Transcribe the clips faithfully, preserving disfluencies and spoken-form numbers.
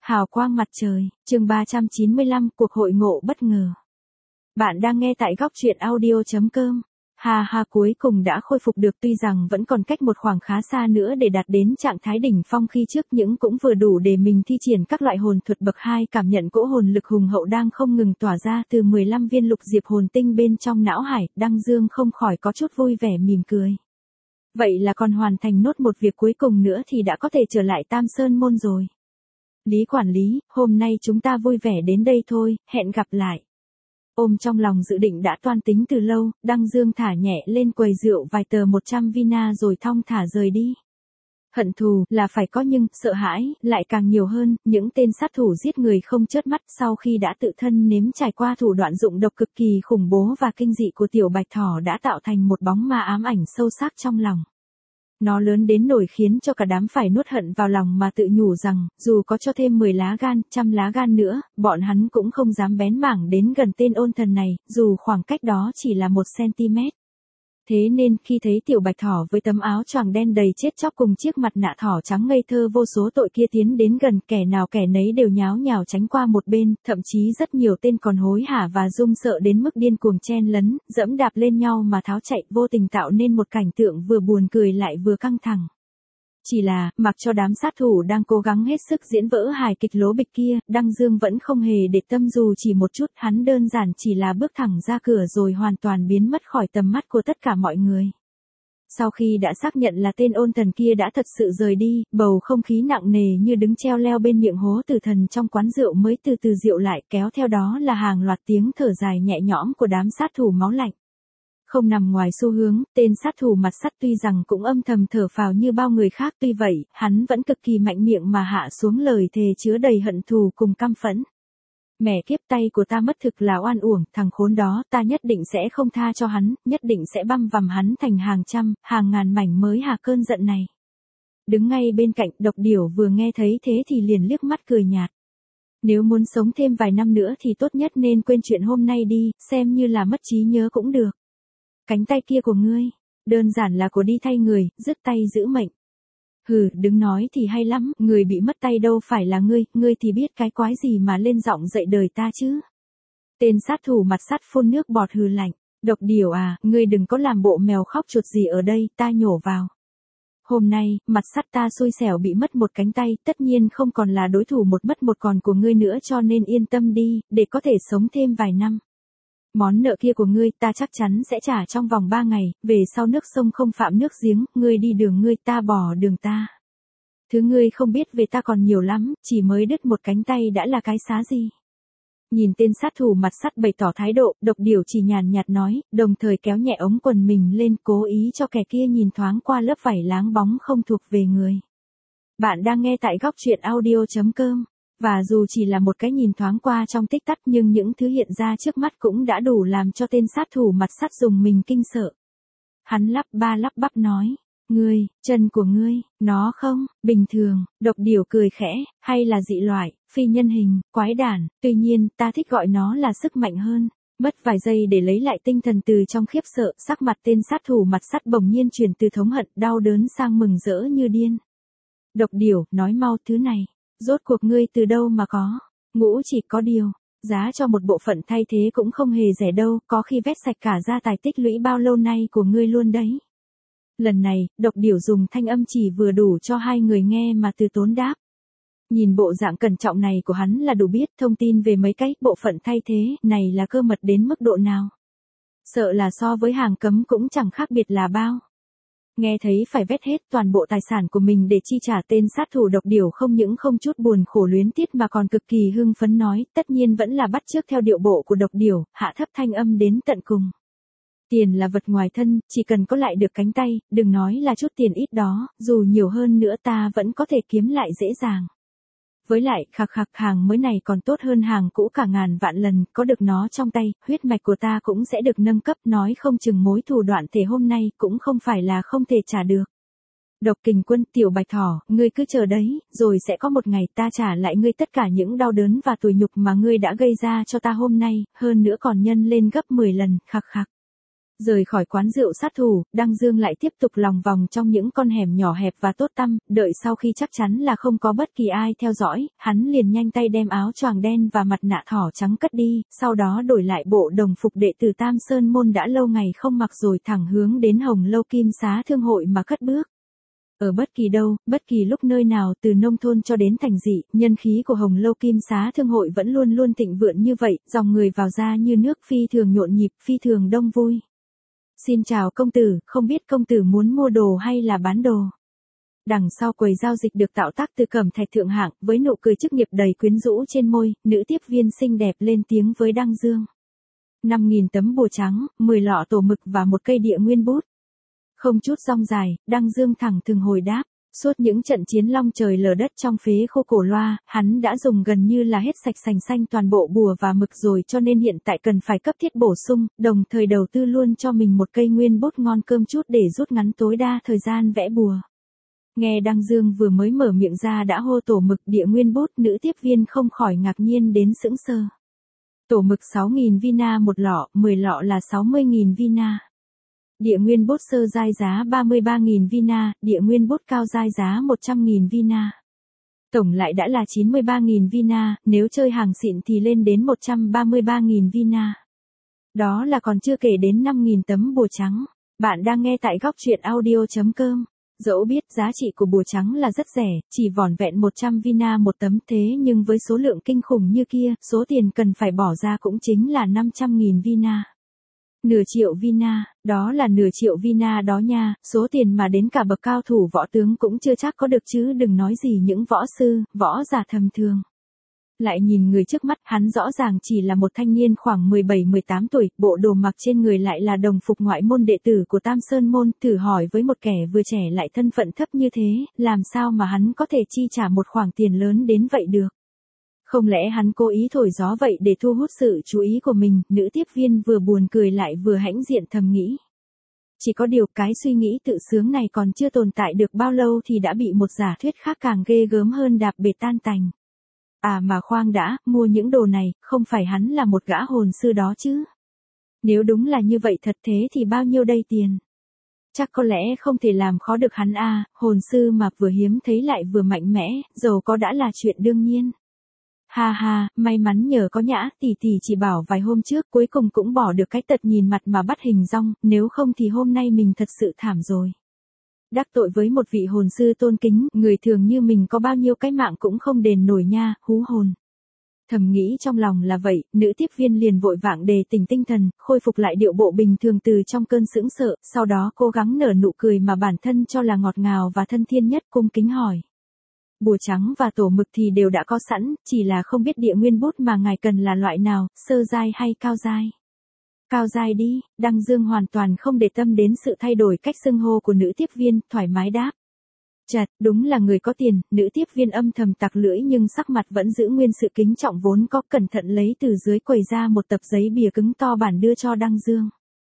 Hào quang mặt trời, chương ba trăm chín mươi lăm, cuộc hội ngộ bất ngờ. Bạn đang nghe tại góc truyện audio chấm com. Ha ha, cuối cùng đã khôi phục được, tuy rằng vẫn còn cách một khoảng khá xa nữa để đạt đến trạng thái đỉnh phong khi trước, nhưng cũng vừa đủ để mình thi triển các loại hồn thuật bậc hai, cảm nhận cỗ hồn lực hùng hậu đang không ngừng tỏa ra từ mười lăm viên lục diệp hồn tinh bên trong não hải. Đăng Dương không khỏi có chút vui vẻ mỉm cười. Vậy là còn hoàn thành nốt một việc cuối cùng nữa thì đã có thể trở lại Tam Sơn môn rồi. Lý quản lý, hôm nay chúng ta vui vẻ đến đây thôi, hẹn gặp lại. Ôm trong lòng dự định đã toan tính từ lâu, Đăng Dương thả nhẹ lên quầy rượu vài tờ một trăm vina rồi thong thả rời đi. Hận thù là phải có, nhưng sợ hãi lại càng nhiều hơn. Những tên sát thủ giết người không chớp mắt sau khi đã tự thân nếm trải qua thủ đoạn dụng độc cực kỳ khủng bố và kinh dị của Tiểu Bạch Thỏ đã tạo thành một bóng ma ám ảnh sâu sắc trong lòng. Nó lớn đến nỗi khiến cho cả đám phải nuốt hận vào lòng mà tự nhủ rằng, dù có cho thêm mười lá gan, trăm lá gan nữa, bọn hắn cũng không dám bén mảng đến gần tên ôn thần này, dù khoảng cách đó chỉ là một xăng-ti-mét. Thế nên khi thấy Tiểu Bạch Thỏ với tấm áo choàng đen đầy chết chóc cùng chiếc mặt nạ thỏ trắng ngây thơ vô số tội kia tiến đến gần, kẻ nào kẻ nấy đều nháo nhào tránh qua một bên, thậm chí rất nhiều tên còn hối hả và run sợ đến mức điên cuồng chen lấn, dẫm đạp lên nhau mà tháo chạy, vô tình tạo nên một cảnh tượng vừa buồn cười lại vừa căng thẳng. Chỉ là, mặc cho đám sát thủ đang cố gắng hết sức diễn vỡ hài kịch lố bịch kia, Đăng Dương vẫn không hề để tâm dù chỉ một chút, hắn đơn giản chỉ là bước thẳng ra cửa rồi hoàn toàn biến mất khỏi tầm mắt của tất cả mọi người. Sau khi đã xác nhận là tên ôn thần kia đã thật sự rời đi, bầu không khí nặng nề như đứng treo leo bên miệng hố tử thần trong quán rượu mới từ từ dịu lại, kéo theo đó là hàng loạt tiếng thở dài nhẹ nhõm của đám sát thủ máu lạnh. Không nằm ngoài xu hướng, tên sát thủ mặt sắt tuy rằng cũng âm thầm thở phào như bao người khác, tuy vậy, hắn vẫn cực kỳ mạnh miệng mà hạ xuống lời thề chứa đầy hận thù cùng căm phẫn. Mẹ kiếp, tay của ta mất thực là oan uổng, thằng khốn đó, ta nhất định sẽ không tha cho hắn, nhất định sẽ băm vằm hắn thành hàng trăm, hàng ngàn mảnh mới hạ cơn giận này. Đứng ngay bên cạnh, Độc Điểu vừa nghe thấy thế thì liền liếc mắt cười nhạt. Nếu muốn sống thêm vài năm nữa thì tốt nhất nên quên chuyện hôm nay đi, xem như là mất trí nhớ cũng được. Cánh tay kia của ngươi, đơn giản là của đi thay người, dứt tay giữ mệnh. Hừ, đứng nói thì hay lắm, người bị mất tay đâu phải là ngươi, ngươi thì biết cái quái gì mà lên giọng dạy đời ta chứ. Tên sát thủ mặt sắt phun nước bọt hừ lạnh. Độc Điểu à, ngươi đừng có làm bộ mèo khóc chuột gì ở đây, ta nhổ vào. Hôm nay, mặt sắt ta xui xẻo bị mất một cánh tay, tất nhiên không còn là đối thủ một mất một còn của ngươi nữa, cho nên yên tâm đi, để có thể sống thêm vài năm. Món nợ kia của ngươi ta chắc chắn sẽ trả trong vòng ba ngày, về sau nước sông không phạm nước giếng, ngươi đi đường ngươi ta bỏ đường ta. Thứ ngươi không biết về ta còn nhiều lắm, chỉ mới đứt một cánh tay đã là cái xá gì. Nhìn tên sát thủ mặt sắt bày tỏ thái độ, Độc Điểu chỉ nhàn nhạt nói, đồng thời kéo nhẹ ống quần mình lên, cố ý cho kẻ kia nhìn thoáng qua lớp vảy láng bóng không thuộc về người. Bạn đang nghe tại góc truyện audio chấm com. Và dù chỉ là một cái nhìn thoáng qua trong tích tắc, nhưng những thứ hiện ra trước mắt cũng đã đủ làm cho tên sát thủ mặt sắt dùng mình kinh sợ. Hắn lắp ba lắp bắp nói, ngươi, chân của ngươi, nó không, bình thường. Độc Điểu cười khẽ, hay là dị loại, phi nhân hình, quái đản, tuy nhiên, ta thích gọi nó là sức mạnh hơn. Mất vài giây để lấy lại tinh thần từ trong khiếp sợ, sắc mặt tên sát thủ mặt sắt bỗng nhiên chuyển từ thống hận, đau đớn sang mừng rỡ như điên. Độc Điểu, nói mau thứ này. Rốt cuộc ngươi từ đâu mà có? Ngũ chỉ có điều, giá cho một bộ phận thay thế cũng không hề rẻ đâu, có khi vét sạch cả gia tài tích lũy bao lâu nay của ngươi luôn đấy. Lần này, Độc Điểu dùng thanh âm chỉ vừa đủ cho hai người nghe mà từ tốn đáp. Nhìn bộ dạng cẩn trọng này của hắn là đủ biết thông tin về mấy cái bộ phận thay thế này là cơ mật đến mức độ nào. Sợ là so với hàng cấm cũng chẳng khác biệt là bao. Nghe thấy phải vét hết toàn bộ tài sản của mình để chi trả, tên sát thủ Độc Điểu không những không chút buồn khổ luyến tiếc mà còn cực kỳ hưng phấn nói, tất nhiên vẫn là bắt chước theo điệu bộ của Độc Điểu, hạ thấp thanh âm đến tận cùng. Tiền là vật ngoài thân, chỉ cần có lại được cánh tay, đừng nói là chút tiền ít đó, dù nhiều hơn nữa ta vẫn có thể kiếm lại dễ dàng. Với lại, khạc khạc, hàng mới này còn tốt hơn hàng cũ cả ngàn vạn lần, có được nó trong tay, huyết mạch của ta cũng sẽ được nâng cấp, nói không chừng mối thù đoạn thể hôm nay cũng không phải là không thể trả được. Độc Kình Quân, Tiểu Bạch Thỏ, ngươi cứ chờ đấy, rồi sẽ có một ngày ta trả lại ngươi tất cả những đau đớn và tủi nhục mà ngươi đã gây ra cho ta hôm nay, hơn nữa còn nhân lên gấp mười lần, khạc khạc. Rời khỏi quán rượu sát thủ, Đăng Dương lại tiếp tục lòng vòng trong những con hẻm nhỏ hẹp và tốt tăm, đợi sau khi chắc chắn là không có bất kỳ ai theo dõi, hắn liền nhanh tay đem áo choàng đen và mặt nạ thỏ trắng cất đi, sau đó đổi lại bộ đồng phục đệ tử Tam Sơn Môn đã lâu ngày không mặc rồi thẳng hướng đến Hồng Lâu Kim Xá Thương hội mà cất bước. Ở bất kỳ đâu, bất kỳ lúc nơi nào từ nông thôn cho đến thành thị, nhân khí của Hồng Lâu Kim Xá Thương hội vẫn luôn luôn thịnh vượng như vậy, dòng người vào ra như nước phi thường nhộn nhịp, phi thường đông vui. Xin chào công tử, không biết công tử muốn mua đồ hay là bán đồ? Đằng sau quầy giao dịch được tạo tác từ cẩm thạch thượng hạng, với nụ cười chức nghiệp đầy quyến rũ trên môi, nữ tiếp viên xinh đẹp lên tiếng với Đăng Dương. năm nghìn tấm bùa trắng, mười lọ tổ mực và một cây địa nguyên bút. Không chút rong dài, Đăng Dương thẳng thừng hồi đáp. Suốt những trận chiến long trời lở đất trong phế khô cổ loa, hắn đã dùng gần như là hết sạch sành xanh toàn bộ bùa và mực rồi, cho nên hiện tại cần phải cấp thiết bổ sung, đồng thời đầu tư luôn cho mình một cây nguyên bút ngon cơm chút để rút ngắn tối đa thời gian vẽ bùa. Nghe Đăng Dương vừa mới mở miệng ra đã hô tổ mực địa nguyên bút, nữ tiếp viên không khỏi ngạc nhiên đến sững sờ. Tổ mực sáu nghìn vina một lọ, mười lọ là sáu mươi nghìn vina. Địa nguyên bút sơ giai giá ba mươi ba nghìn vina, địa nguyên bút cao giai giá một trăm nghìn vina. Tổng lại đã là chín mươi ba nghìn vina, nếu chơi hàng xịn thì lên đến một trăm ba mươi ba nghìn vina. Đó là còn chưa kể đến năm nghìn tấm bùa trắng. Bạn đang nghe tại góc truyện audio chấm com. Dẫu biết giá trị của bùa trắng là rất rẻ, chỉ vỏn vẹn một trăm vina một tấm, thế nhưng với số lượng kinh khủng như kia, số tiền cần phải bỏ ra cũng chính là năm trăm nghìn vina. Nửa triệu vina, đó là nửa triệu vina đó nha, số tiền mà đến cả bậc cao thủ võ tướng cũng chưa chắc có được chứ đừng nói gì những võ sư, võ giả thầm thường. Lại nhìn người trước mắt, hắn rõ ràng chỉ là một thanh niên khoảng mười bảy mười tám tuổi, bộ đồ mặc trên người lại là đồng phục ngoại môn đệ tử của Tam Sơn Môn, thử hỏi với một kẻ vừa trẻ lại thân phận thấp như thế, làm sao mà hắn có thể chi trả một khoản tiền lớn đến vậy được. Không lẽ hắn cố ý thổi gió vậy để thu hút sự chú ý của mình, nữ tiếp viên vừa buồn cười lại vừa hãnh diện thầm nghĩ. Chỉ có điều cái suy nghĩ tự sướng này còn chưa tồn tại được bao lâu thì đã bị một giả thuyết khác càng ghê gớm hơn đạp bể tan tành. À mà khoan đã, mua những đồ này, không phải hắn là một gã hồn sư đó chứ? Nếu đúng là như vậy thật thế thì bao nhiêu đây tiền? Chắc có lẽ không thể làm khó được hắn à, hồn sư mà vừa hiếm thấy lại vừa mạnh mẽ, giàu có đã là chuyện đương nhiên. Ha ha, may mắn nhờ có Nhã tỷ tỷ chỉ bảo vài hôm trước cuối cùng cũng bỏ được cái tật nhìn mặt mà bắt hình dong, nếu không thì hôm nay mình thật sự thảm rồi. Đắc tội với một vị hồn sư tôn kính, người thường như mình có bao nhiêu cái mạng cũng không đền nổi nha, hú hồn. Thầm nghĩ trong lòng là vậy, nữ tiếp viên liền vội vàng đề tỉnh tinh thần, khôi phục lại điệu bộ bình thường từ trong cơn sững sợ, sau đó cố gắng nở nụ cười mà bản thân cho là ngọt ngào và thân thiên nhất, cung kính hỏi. Bùa trắng và tổ mực thì đều đã có sẵn, chỉ là không biết địa nguyên bút mà ngài cần là loại nào, sơ giai hay cao giai. Cao giai đi, Đăng Dương hoàn toàn không để tâm đến sự thay đổi cách xưng hô của nữ tiếp viên, thoải mái đáp. Chật, đúng là người có tiền, nữ tiếp viên âm thầm tặc lưỡi nhưng sắc mặt vẫn giữ nguyên sự kính trọng vốn có, cẩn thận lấy từ dưới quầy ra một tập giấy bìa cứng to bản đưa cho Đăng Dương.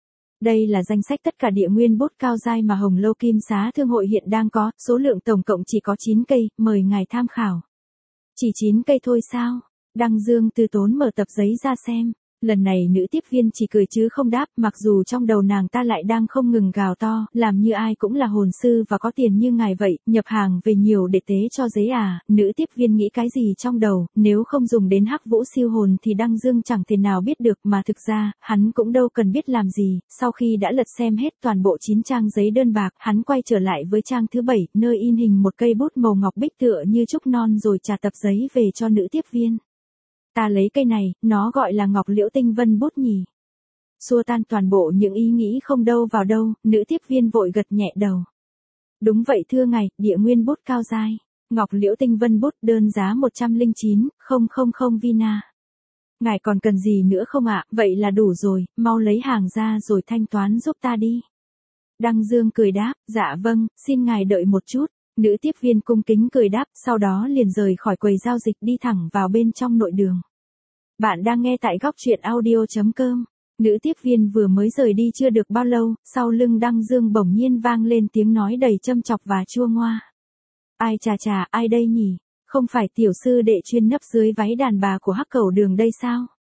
Đây là danh sách tất cả địa nguyên bút cao giai mà Hồng Lâu Kim Xá Thương hội hiện đang có, số lượng tổng cộng chỉ có chín cây, mời ngài tham khảo. Chỉ chín cây thôi sao? Đăng Dương từ tốn mở tập giấy ra xem. Lần này nữ tiếp viên chỉ cười chứ không đáp, mặc dù trong đầu nàng ta lại đang không ngừng gào to, làm như ai cũng là hồn sư và có tiền như ngài vậy, nhập hàng về nhiều để tế cho giấy à, nữ tiếp viên nghĩ cái gì trong đầu, nếu không dùng đến hắc vũ siêu hồn thì Đăng Dương chẳng thể nào biết được, mà thực ra, hắn cũng đâu cần biết làm gì, sau khi đã lật xem hết toàn bộ chín trang giấy đơn bạc, hắn quay trở lại với trang thứ bảy, nơi in hình một cây bút màu ngọc bích tựa như trúc non rồi trả tập giấy về cho nữ tiếp viên. Ta lấy cây này, nó gọi là ngọc liễu tinh vân bút nhỉ. Xua tan toàn bộ những ý nghĩ không đâu vào đâu, nữ tiếp viên vội gật nhẹ đầu. Đúng vậy thưa ngài, địa nguyên bút cao giai. Ngọc liễu tinh vân bút đơn giá một trăm lẻ chín nghìn vina. Ngài còn cần gì nữa không ạ, vậy là đủ rồi, mau lấy hàng ra rồi thanh toán giúp ta đi. Đăng Dương cười đáp, dạ vâng, xin ngài đợi một chút. Nữ tiếp viên cung kính cười đáp, sau đó liền rời khỏi quầy giao dịch đi thẳng vào bên trong nội đường. Bạn đang nghe tại góc truyện audio chấm com. Nữ tiếp viên vừa mới rời đi chưa được bao lâu, sau lưng Đăng Dương bỗng nhiên vang lên tiếng nói đầy châm chọc và chua ngoa. Ai chà chà, ai đây nhỉ? Không phải tiểu sư đệ chuyên nấp dưới váy đàn bà của Hắc Cẩu Đường đây sao?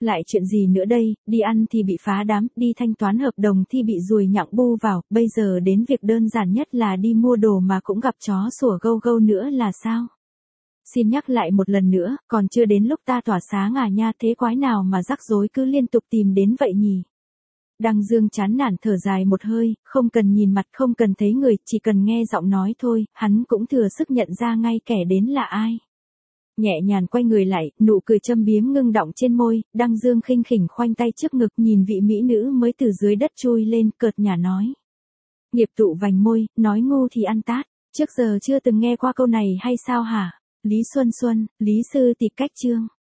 Lại chuyện gì nữa đây, đi ăn thì bị phá đám, đi thanh toán hợp đồng thì bị rùi nhặng bu vào, bây giờ đến việc đơn giản nhất là đi mua đồ mà cũng gặp chó sủa gâu gâu nữa là sao? Xin nhắc lại một lần nữa, còn chưa đến lúc ta tỏa sáng à nha, thế quái nào mà rắc rối cứ liên tục tìm đến vậy nhỉ? Đăng Dương chán nản thở dài một hơi, không cần nhìn mặt, không cần thấy người, chỉ cần nghe giọng nói thôi, hắn cũng thừa sức nhận ra ngay kẻ đến là ai. Nhẹ nhàng quay người lại, nụ cười châm biếm ngưng đọng trên môi, Đăng Dương khinh khỉnh khoanh tay trước ngực nhìn vị mỹ nữ mới từ dưới đất chui lên, cợt nhả nói. Nghiệp tụ vành môi, nói ngu thì ăn tát, trước giờ chưa từng nghe qua câu này hay sao hả? Lý Xuân Xuân, Lý Sư Tịch Cách Chương.